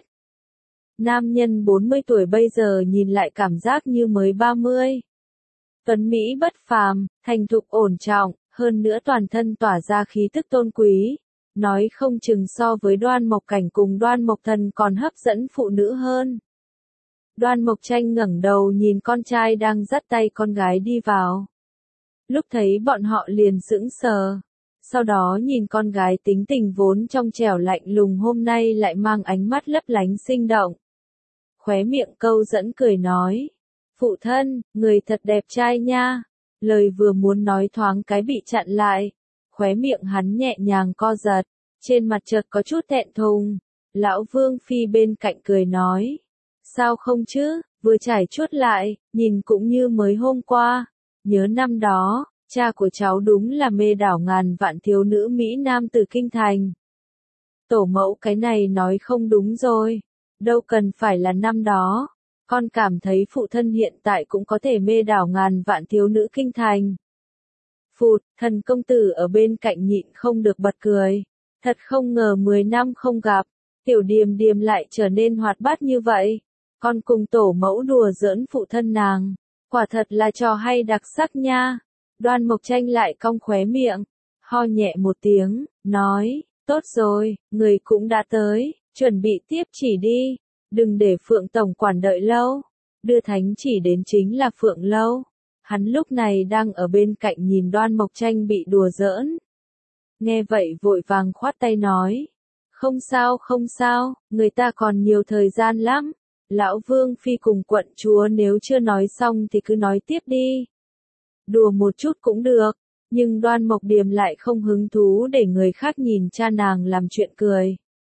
Nam nhân 40 tuổi bây giờ nhìn lại cảm giác như mới 30. Tuấn Mỹ bất phàm, thành thục ổn trọng, hơn nữa toàn thân tỏa ra khí tức tôn quý. Nói không chừng so với Đoan Mộc Cảnh cùng Đoan Mộc Thần còn hấp dẫn phụ nữ hơn. Đoan Mộc Tranh ngẩng đầu nhìn con trai đang dắt tay con gái đi vào. Lúc thấy bọn họ liền sững sờ. Sau đó nhìn con gái tính tình vốn trong trẻo lạnh lùng hôm nay lại mang ánh mắt lấp lánh sinh động. Khóe miệng câu dẫn cười nói. Phụ thân, người thật đẹp trai nha. Lời vừa muốn nói thoáng cái bị chặn lại. Khóe miệng hắn nhẹ nhàng co giật. Trên mặt chợt có chút thẹn thùng. Lão Vương phi bên cạnh cười nói. Sao không chứ, vừa trải chuốt lại, nhìn cũng như mới hôm qua. Nhớ năm đó, cha của cháu đúng là mê đảo ngàn vạn thiếu nữ Mỹ Nam từ kinh thành. Tổ mẫu cái này nói không đúng rồi. Đâu cần phải là năm đó. Con cảm thấy phụ thân hiện tại cũng có thể mê đảo ngàn vạn thiếu nữ kinh thành. Phụt, thần công tử ở bên cạnh nhịn không được bật cười. Thật không ngờ 10 năm không gặp, tiểu Điềm Điềm lại trở nên hoạt bát như vậy. Con cùng tổ mẫu đùa giỡn phụ thân nàng. Quả thật là trò hay đặc sắc nha. Đoan Mộc Tranh lại cong khóe miệng, ho nhẹ một tiếng, nói, tốt rồi, người cũng đã tới, chuẩn bị tiếp chỉ đi. Đừng để Phượng Tổng quản đợi lâu. Đưa thánh chỉ đến chính là Phượng Lâu. Hắn lúc này đang ở bên cạnh nhìn Đoan Mộc Tranh bị đùa giỡn. Nghe vậy vội vàng khoát tay nói. Không sao, người ta còn nhiều thời gian lắm. Lão Vương phi cùng quận chúa nếu chưa nói xong thì cứ nói tiếp đi. Đùa một chút cũng được, nhưng Đoan Mộc Điềm lại không hứng thú để người khác nhìn cha nàng làm chuyện cười.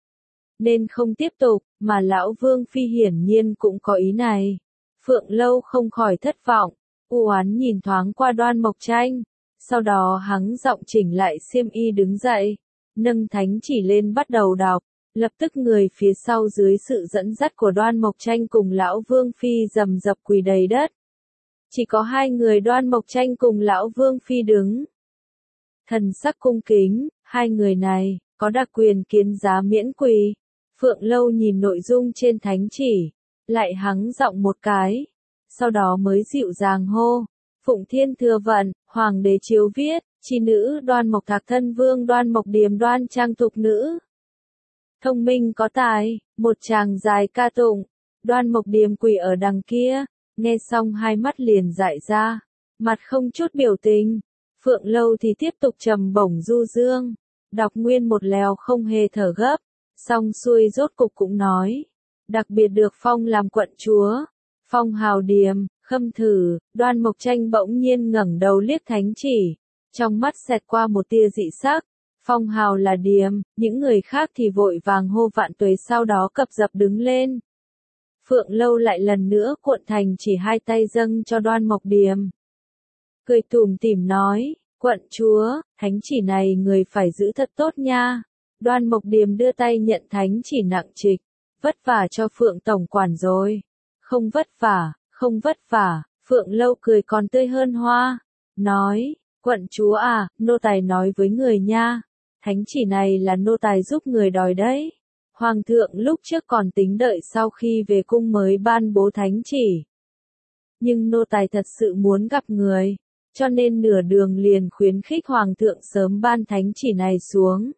Nên không tiếp tục, mà lão Vương phi hiển nhiên cũng có ý này. Phượng Lâu không khỏi thất vọng, u oán nhìn thoáng qua Đoan Mộc Tranh. Sau đó hắn giọng chỉnh lại xiêm y đứng dậy, nâng thánh chỉ lên bắt đầu đọc, lập tức người phía sau dưới sự dẫn dắt của Đoan Mộc Tranh cùng lão Vương phi rầm rập quỳ đầy đất. Chỉ có hai người Đoan Mộc Tranh cùng lão Vương phi đứng. Thần sắc cung kính, hai người này có đặc quyền kiến giá miễn quỳ. Phượng Lâu nhìn nội dung trên thánh chỉ, lại hắng giọng một cái, sau đó mới dịu dàng hô. Phụng Thiên thừa vận, Hoàng đế chiếu viết, chi nữ Đoan Mộc Thạc thân vương Đoan Mộc Điềm đoan trang thục nữ. Thông minh có tài, một chàng dài ca tụng. Đoan Mộc Điềm quỳ ở đằng kia, nghe xong hai mắt liền dại ra, mặt không chút biểu tình. Phượng Lâu thì tiếp tục trầm bổng du dương, đọc nguyên một lèo không hề thở gấp, xong xuôi rốt cục cũng nói. Đặc biệt được phong làm quận chúa, phong hào Điềm, khâm thử. Đoan Mộc Tranh bỗng nhiên ngẩng đầu liếc thánh chỉ, trong mắt xẹt qua một tia dị sắc. Phong hào là Điềm, những người khác thì vội vàng hô vạn tuế sau đó cập dập đứng lên. Phượng Lâu lại lần nữa cuộn thành chỉ hai tay dâng cho Đoan Mộc Điềm. Cười tủm tỉm nói, quận chúa, thánh chỉ này người phải giữ thật tốt nha. Đoan Mộc Điềm đưa tay nhận thánh chỉ nặng trịch, vất vả cho Phượng tổng quản rồi. Không vất vả, không vất vả, Phượng Lâu cười còn tươi hơn hoa, nói, quận chúa à, nô tài nói với người nha, thánh chỉ này là nô tài giúp người đòi đấy. Hoàng thượng lúc trước còn tính đợi sau khi về cung mới ban bố thánh chỉ. Nhưng nô tài thật sự muốn gặp người, cho nên nửa đường liền khuyến khích Hoàng thượng sớm ban thánh chỉ này xuống.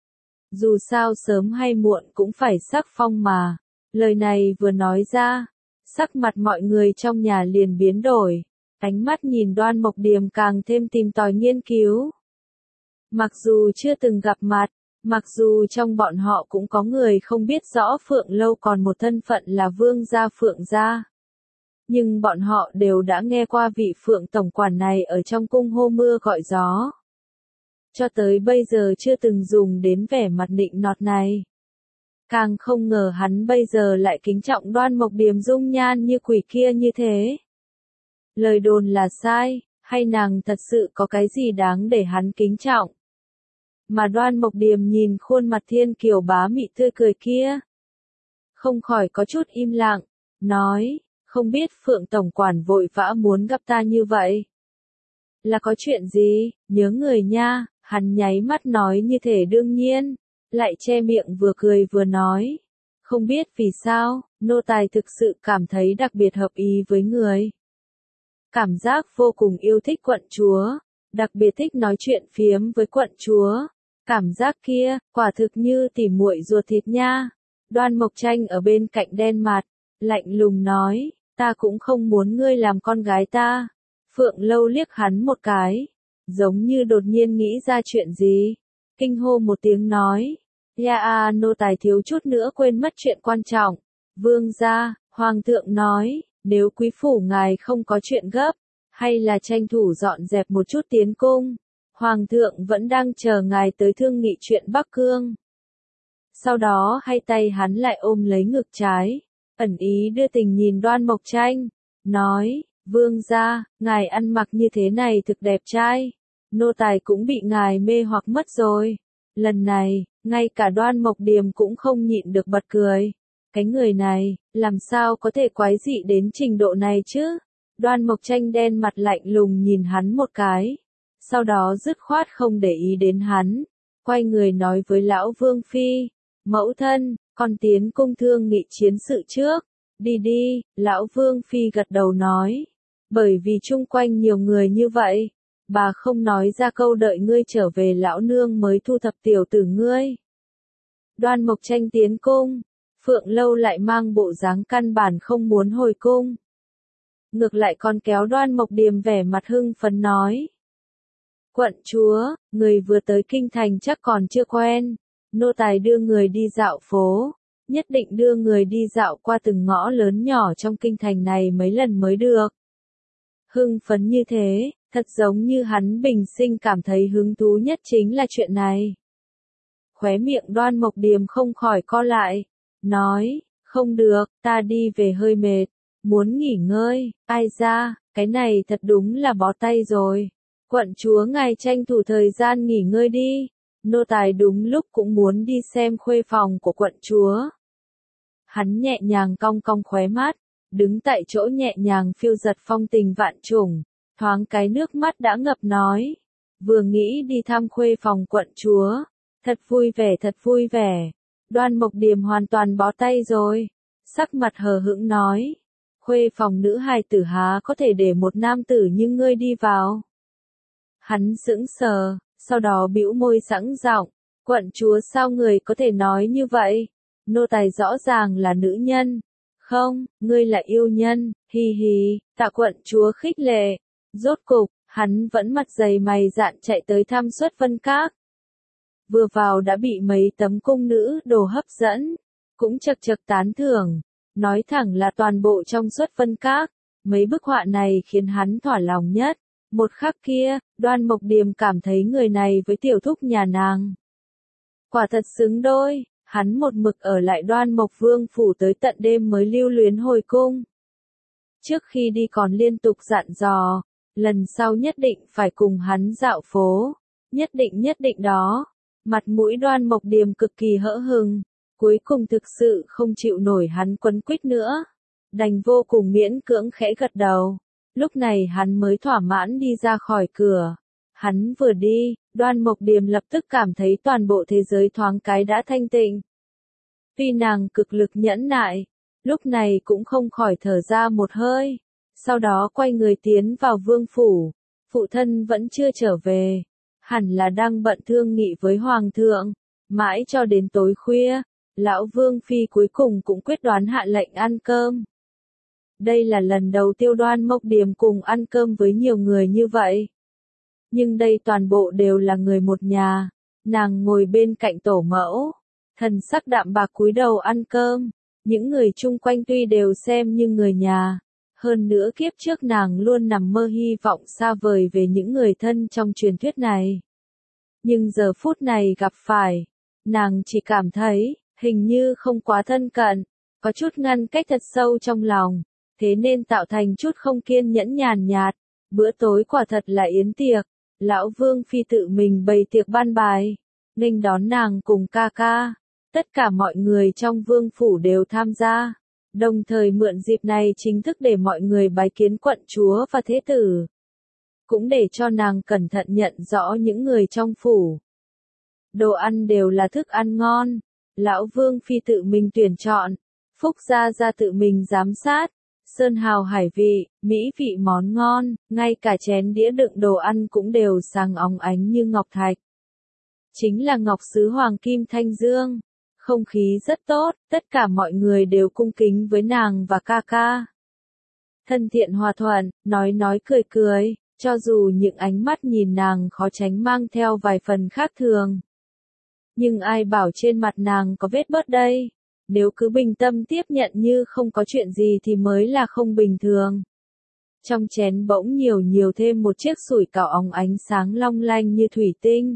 Dù sao sớm hay muộn cũng phải sắc phong mà. Lời này vừa nói ra, sắc mặt mọi người trong nhà liền biến đổi, ánh mắt nhìn Đoan Mộc Điềm càng thêm tìm tòi nghiên cứu. Mặc dù chưa từng gặp mặt, mặc dù trong bọn họ cũng có người không biết rõ Phượng Lâu còn một thân phận là vương gia Phượng gia. Nhưng bọn họ đều đã nghe qua vị Phượng tổng quản này ở trong cung hô mưa gọi gió. Cho tới bây giờ chưa từng dùng đến vẻ mặt nịnh nọt này. Càng không ngờ hắn bây giờ lại kính trọng Đoan Mộc Điềm dung nhan như quỷ kia như thế. Lời đồn là sai, hay nàng thật sự có cái gì đáng để hắn kính trọng? Mà Đoan Mộc Điềm nhìn khuôn mặt thiên kiều bá mị tươi cười kia, không khỏi có chút im lặng, nói, không biết Phượng tổng quản vội vã muốn gặp ta như vậy. Là có chuyện gì, nhớ người nha, hắn nháy mắt nói như thể đương nhiên, lại che miệng vừa cười vừa nói. Không biết vì sao, nô tài thực sự cảm thấy đặc biệt hợp ý với người. Cảm giác vô cùng yêu thích quận chúa, đặc biệt thích nói chuyện phiếm với quận chúa. Cảm giác kia, quả thực như tỉ muội ruột thịt nha. Đoan Mộc Tranh ở bên cạnh đen mặt, lạnh lùng nói, ta cũng không muốn ngươi làm con gái ta. Phượng Lâu liếc hắn một cái, giống như đột nhiên nghĩ ra chuyện gì. Kinh hô một tiếng nói, ya nô tài thiếu chút nữa quên mất chuyện quan trọng. Vương gia, Hoàng thượng nói, nếu quý phủ ngài không có chuyện gấp, hay là tranh thủ dọn dẹp một chút tiến cung. Hoàng thượng vẫn đang chờ ngài tới thương nghị chuyện Bắc Cương. Sau đó hai tay hắn lại ôm lấy ngực trái, ẩn ý đưa tình nhìn Đoan Mộc Tranh, nói, vương gia, ngài ăn mặc như thế này thực đẹp trai, nô tài cũng bị ngài mê hoặc mất rồi. Lần này, ngay cả Đoan Mộc Điềm cũng không nhịn được bật cười. Cái người này, làm sao có thể quái dị đến trình độ này chứ? Đoan Mộc Tranh đen mặt lạnh lùng nhìn hắn một cái. Sau đó dứt khoát không để ý đến hắn. Quay người nói với lão Vương Phi. Mẫu thân, con tiến cung thương nghị chiến sự trước. Đi đi, lão Vương Phi gật đầu nói. Bởi vì chung quanh nhiều người như vậy. Bà không nói ra câu đợi ngươi trở về lão nương mới thu thập tiểu tử ngươi. Đoan Mộc Tranh tiến cung. Phượng Lâu lại mang bộ dáng căn bản không muốn hồi cung. Ngược lại còn kéo Đoan Mộc Điềm vẻ mặt hưng phấn nói. Quận chúa, người vừa tới kinh thành chắc còn chưa quen. Nô tài đưa người đi dạo phố. Nhất định đưa người đi dạo qua từng ngõ lớn nhỏ trong kinh thành này mấy lần mới được. Hưng phấn như thế, thật giống như hắn bình sinh cảm thấy hứng thú nhất chính là chuyện này. Khóe miệng Đoan Mộc Điềm không khỏi co lại. Nói, không được, ta đi về hơi mệt, muốn nghỉ ngơi. Ai ra, cái này thật đúng là bó tay rồi. Quận chúa ngài tranh thủ thời gian nghỉ ngơi đi. Nô tài đúng lúc cũng muốn đi xem khuê phòng của quận chúa. Hắn nhẹ nhàng cong cong khóe mắt, đứng tại chỗ nhẹ nhàng phiêu giật phong tình vạn trùng, thoáng cái nước mắt đã ngập nói. Vừa nghĩ đi thăm khuê phòng quận chúa, thật vui vẻ thật vui vẻ. Đoan Mộc Điềm hoàn toàn bó tay rồi, sắc mặt hờ hững nói. Khuê phòng nữ hài tử há có thể để một nam tử như ngươi đi vào. Hắn sững sờ, sau đó bĩu môi sẵn giọng, quận chúa sao người có thể nói như vậy? Nô tài rõ ràng là nữ nhân. Không, ngươi là yêu nhân, hi hi, tạ quận chúa khích lệ. Rốt cục, hắn vẫn mặt dày mày dạn chạy tới thăm Xuất Vân Các. Vừa vào đã bị mấy tấm cung nữ đồ hấp dẫn, cũng chật chật tán thưởng, nói thẳng là toàn bộ trong Xuất Vân Các, mấy bức họa này khiến hắn thỏa lòng nhất. Một khắc kia, Đoan Mộc Điềm cảm thấy người này với tiểu thúc nhà nàng quả thật xứng đôi, hắn một mực ở lại Đoan Mộc Vương phủ tới tận đêm mới lưu luyến hồi cung. Trước khi đi còn liên tục dặn dò, lần sau nhất định phải cùng hắn dạo phố, nhất định đó. Mặt mũi Đoan Mộc Điềm cực kỳ hỡ hừng, cuối cùng thực sự không chịu nổi hắn quấn quýt nữa, đành vô cùng miễn cưỡng khẽ gật đầu. Lúc này hắn mới thỏa mãn đi ra khỏi cửa. Hắn vừa đi, Đoan Mộc Điềm lập tức cảm thấy toàn bộ thế giới thoáng cái đã thanh tịnh. Tuy nàng cực lực nhẫn nại, lúc này cũng không khỏi thở ra một hơi, sau đó quay người tiến vào vương phủ. Phụ thân vẫn chưa trở về, hẳn là đang bận thương nghị với hoàng thượng. Mãi cho đến tối khuya, lão vương phi cuối cùng cũng quyết đoán hạ lệnh ăn cơm. Đây là lần đầu Tiêu Đoan Mộc Điềm cùng ăn cơm với nhiều người như vậy. Nhưng đây toàn bộ đều là người một nhà. Nàng ngồi bên cạnh tổ mẫu, thần sắc đạm bạc cúi đầu ăn cơm. Những người chung quanh tuy đều xem như người nhà, hơn nữa kiếp trước nàng luôn nằm mơ hy vọng xa vời về những người thân trong truyền thuyết này. Nhưng giờ phút này gặp phải, nàng chỉ cảm thấy, hình như không quá thân cận, có chút ngăn cách thật sâu trong lòng, thế nên tạo thành chút không kiên nhẫn nhàn nhạt. Bữa tối quả thật là yến tiệc, lão vương phi tự mình bày tiệc ban bài, nghênh đón nàng cùng ca ca. Tất cả mọi người trong vương phủ đều tham gia, đồng thời mượn dịp này chính thức để mọi người bái kiến quận chúa và thế tử. Cũng để cho nàng cẩn thận nhận rõ những người trong phủ. Đồ ăn đều là thức ăn ngon, lão vương phi tự mình tuyển chọn, Phúc gia tự mình giám sát, sơn hào hải vị, mỹ vị món ngon, ngay cả chén đĩa đựng đồ ăn cũng đều sáng óng ánh như ngọc thạch. Chính là ngọc sứ hoàng kim thanh dương. Không khí rất tốt, tất cả mọi người đều cung kính với nàng và ca ca. Thân thiện hòa thuận, nói cười, cho dù những ánh mắt nhìn nàng khó tránh mang theo vài phần khác thường. Nhưng ai bảo trên mặt nàng có vết bớt đây, nếu cứ bình tâm tiếp nhận như không có chuyện gì thì mới là không bình thường. Trong chén bỗng nhiều thêm một chiếc sủi cảo óng ánh sáng long lanh như thủy tinh.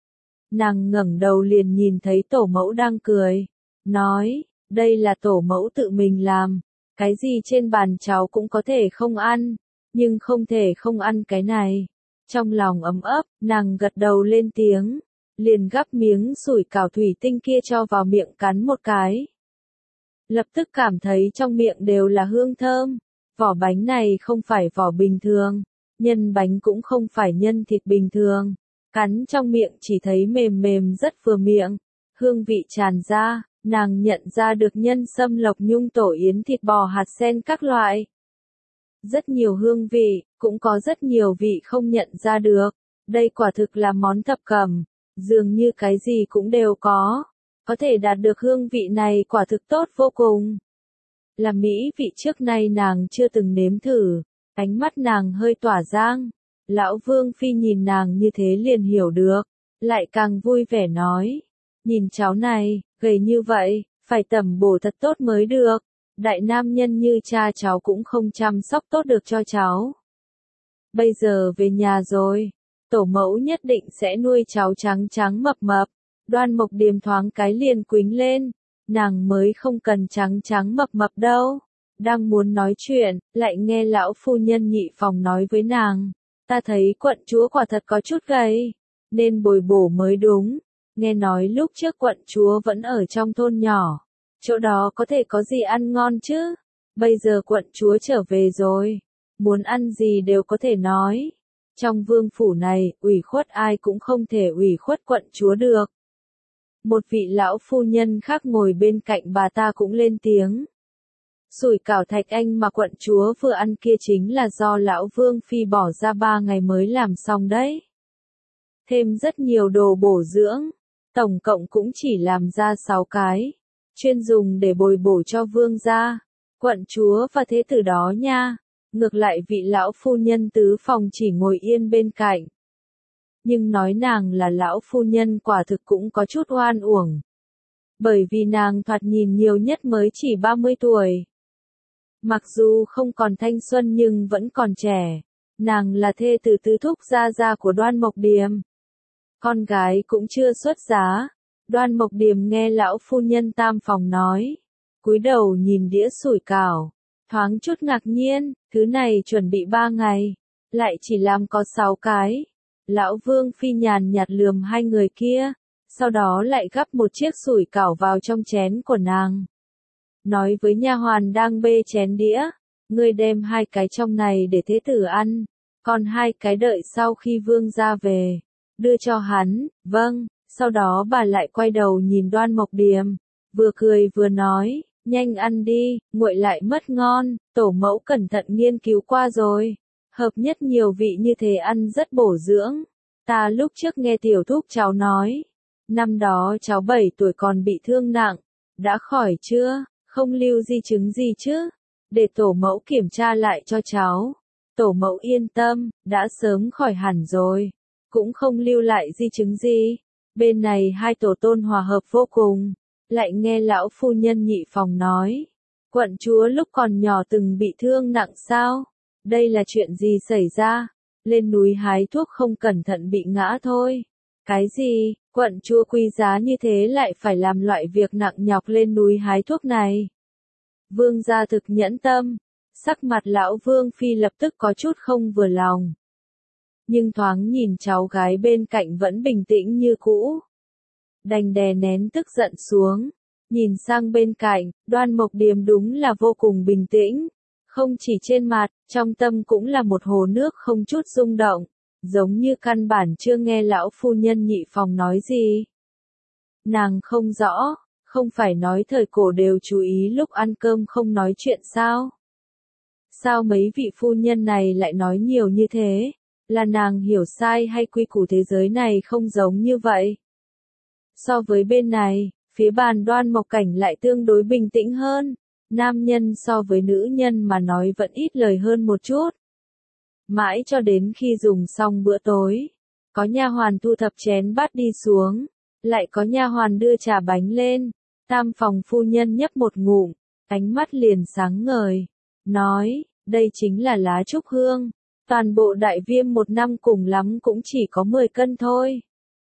Nàng ngẩng đầu liền nhìn thấy tổ mẫu đang cười, nói, đây là tổ mẫu tự mình làm, cái gì trên bàn cháu cũng có thể không ăn, nhưng không thể không ăn cái này. Trong lòng ấm ấp, nàng gật đầu lên tiếng, liền gắp miếng sủi cảo thủy tinh kia cho vào miệng cắn một cái. Lập tức cảm thấy trong miệng đều là hương thơm, vỏ bánh này không phải vỏ bình thường, nhân bánh cũng không phải nhân thịt bình thường. Cắn trong miệng chỉ thấy mềm rất vừa miệng, hương vị tràn ra, nàng nhận ra được nhân sâm lộc nhung tổ yến thịt bò hạt sen các loại. Rất nhiều hương vị, cũng có rất nhiều vị không nhận ra được, đây quả thực là món thập cẩm, dường như cái gì cũng đều có thể đạt được hương vị này quả thực tốt vô cùng. Là mỹ vị trước nay nàng chưa từng nếm thử, ánh mắt nàng hơi tỏa giang. Lão Vương Phi nhìn nàng như thế liền hiểu được, lại càng vui vẻ nói, nhìn cháu này, gầy như vậy, phải tẩm bổ thật tốt mới được, đại nam nhân như cha cháu cũng không chăm sóc tốt được cho cháu. Bây giờ về nhà rồi, tổ mẫu nhất định sẽ nuôi cháu trắng mập, Đoan Mộc Điềm thoáng cái liền quính lên, nàng mới không cần trắng mập đâu, đang muốn nói chuyện, lại nghe lão phu nhân nhị phòng nói với nàng. Ta thấy quận chúa quả thật có chút gầy, nên bồi bổ mới đúng. Nghe nói lúc trước quận chúa vẫn ở trong thôn nhỏ, chỗ đó có thể có gì ăn ngon chứ. Bây giờ quận chúa trở về rồi, muốn ăn gì đều có thể nói. Trong vương phủ này, ủy khuất ai cũng không thể ủy khuất quận chúa được. Một vị lão phu nhân khác ngồi bên cạnh bà ta cũng lên tiếng. Sủi cảo thạch anh mà quận chúa vừa ăn kia chính là do lão Vương Phi bỏ ra 3 ngày mới làm xong đấy. Thêm rất nhiều đồ bổ dưỡng, tổng cộng cũng chỉ làm ra 6 cái, chuyên dùng để bồi bổ cho vương gia, quận chúa và thế tử đó nha. Ngược lại vị lão phu nhân tứ phòng chỉ ngồi yên bên cạnh. Nhưng nói nàng là lão phu nhân quả thực cũng có chút oan uổng. Bởi vì nàng thoạt nhìn nhiều nhất mới chỉ 30 tuổi. Mặc dù không còn thanh xuân nhưng vẫn còn trẻ, nàng là thê tử tứ thúc gia của Đoan Mộc Điềm. Con gái cũng chưa xuất giá, Đoan Mộc Điềm nghe lão phu nhân tam phòng nói, cúi đầu nhìn đĩa sủi cảo, thoáng chút ngạc nhiên, thứ này chuẩn bị 3 ngày, lại chỉ làm có 6 cái. Lão Vương Phi nhàn nhạt lườm hai người kia, sau đó lại gắp một chiếc sủi cảo vào trong chén của nàng. Nói với nha hoàn đang bê chén đĩa, ngươi đem 2 cái trong này để thế tử ăn, còn 2 cái đợi sau khi vương gia về, đưa cho hắn. Vâng. Sau đó bà lại quay đầu nhìn Đoan Mộc Điềm, vừa cười vừa nói, nhanh ăn đi, nguội lại mất ngon, tổ mẫu cẩn thận nghiên cứu qua rồi, hợp nhất nhiều vị như thế ăn rất bổ dưỡng. Ta lúc trước nghe tiểu thúc cháu nói, năm đó cháu 7 tuổi còn bị thương nặng, đã khỏi chưa, không lưu di chứng gì chứ, để tổ mẫu kiểm tra lại cho cháu. Tổ mẫu yên tâm, đã sớm khỏi hẳn rồi, cũng không lưu lại di chứng gì. Bên này hai tổ tôn hòa hợp vô cùng, lại nghe lão phu nhân nhị phòng nói, quận chúa lúc còn nhỏ từng bị thương nặng sao? Đây là chuyện gì xảy ra? Lên núi hái thuốc không cẩn thận bị ngã thôi. Cái gì? Quận chúa quý giá như thế lại phải làm loại việc nặng nhọc lên núi hái thuốc này? Vương gia thực nhẫn tâm, sắc mặt lão Vương Phi lập tức có chút không vừa lòng. Nhưng thoáng nhìn cháu gái bên cạnh vẫn bình tĩnh như cũ. Đành đè nén tức giận xuống, nhìn sang bên cạnh, Đoan Mộc Điềm đúng là vô cùng bình tĩnh, không chỉ trên mặt, trong tâm cũng là một hồ nước không chút rung động, giống như căn bản chưa nghe lão phu nhân nhị phòng nói gì. Nàng không rõ, không phải nói thời cổ đều chú ý lúc ăn cơm không nói chuyện sao? Sao mấy vị phu nhân này lại nói nhiều như thế? Là nàng hiểu sai hay quy củ thế giới này không giống như vậy? So với bên này, phía bàn Đoan Mộc Cảnh lại tương đối bình tĩnh hơn, nam nhân so với nữ nhân mà nói vẫn ít lời hơn một chút. Mãi cho đến khi dùng xong bữa tối, có nha hoàn thu thập chén bát đi xuống, lại có nha hoàn đưa trà bánh lên, tam phòng phu nhân nhấp một ngụm, ánh mắt liền sáng ngời, nói, đây chính là lá trúc hương. Toàn bộ Đại Viêm một năm cùng lắm cũng chỉ có 10 cân thôi.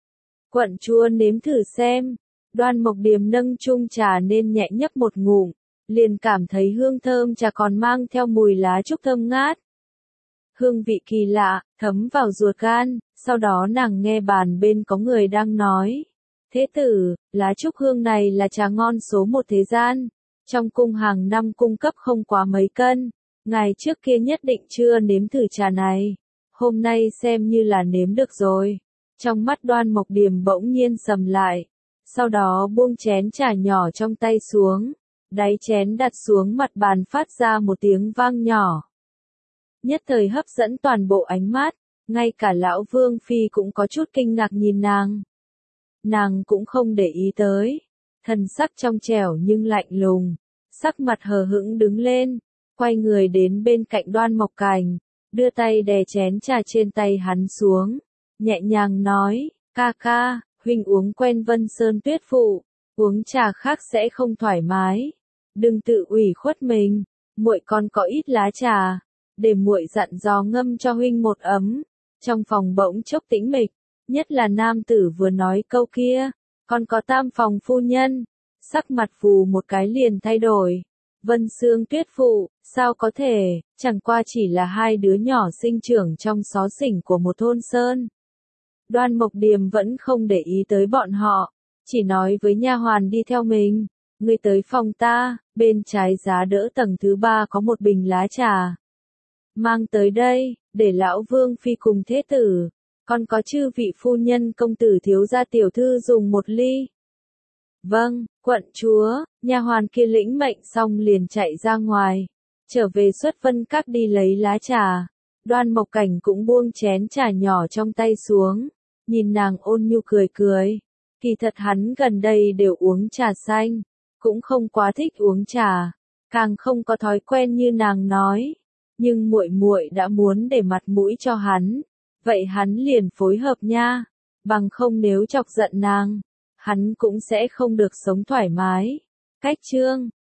Quận chúa nếm thử xem. Đoan Mộc Điềm nâng chung trà nên nhẹ nhấp một ngụm, liền cảm thấy hương thơm trà còn mang theo mùi lá trúc thơm ngát. Hương vị kỳ lạ, thấm vào ruột gan, sau đó nàng nghe bàn bên có người đang nói. Thế tử, lá trúc hương này là trà ngon số 1 thế gian, trong cung hàng năm cung cấp không quá mấy cân. Ngày trước kia nhất định chưa nếm thử trà này, hôm nay xem như là nếm được rồi. Trong mắt Đoan Mộc Điềm bỗng nhiên sầm lại, sau đó buông chén trà nhỏ trong tay xuống, đáy chén đặt xuống mặt bàn phát ra một tiếng vang nhỏ. Nhất thời hấp dẫn toàn bộ ánh mắt, ngay cả lão Vương Phi cũng có chút kinh ngạc nhìn nàng. Nàng cũng không để ý tới, thần sắc trong trẻo nhưng lạnh lùng, sắc mặt hờ hững đứng lên. Quay người đến bên cạnh Đoan Mộc Cảnh, đưa tay đè chén trà trên tay hắn xuống, nhẹ nhàng nói, ca ca, huynh uống quen Vân Sơn Tuyết Phụ, uống trà khác sẽ không thoải mái, đừng tự ủy khuất mình, muội còn có ít lá trà, để muội dặn dò ngâm cho huynh một ấm. Trong phòng bỗng chốc tĩnh mịch, nhất là nam tử vừa nói câu kia, còn có tam phòng phu nhân, sắc mặt phù một cái liền thay đổi. Vân Sương Tuyết Phụ, sao có thể, chẳng qua chỉ là hai đứa nhỏ sinh trưởng trong xó xỉnh của một thôn sơn. Đoan Mộc Điềm vẫn không để ý tới bọn họ, chỉ nói với nha hoàn đi theo mình, ngươi tới phòng ta, bên trái giá đỡ tầng thứ 3 có một bình lá trà. Mang tới đây, để lão Vương Phi cùng thế tử, còn có chư vị phu nhân công tử thiếu gia tiểu thư dùng một ly. Vâng, quận chúa, nha hoàn kia lĩnh mệnh xong liền chạy ra ngoài, trở về Xuất Vân Các đi lấy lá trà. Đoan Mộc Cảnh cũng buông chén trà nhỏ trong tay xuống, nhìn nàng ôn nhu cười cười. Kỳ thật hắn gần đây đều uống trà xanh, cũng không quá thích uống trà, càng không có thói quen như nàng nói. Nhưng muội muội đã muốn để mặt mũi cho hắn, vậy hắn liền phối hợp nha, bằng không nếu chọc giận nàng, hắn cũng sẽ không được sống thoải mái. Cách chương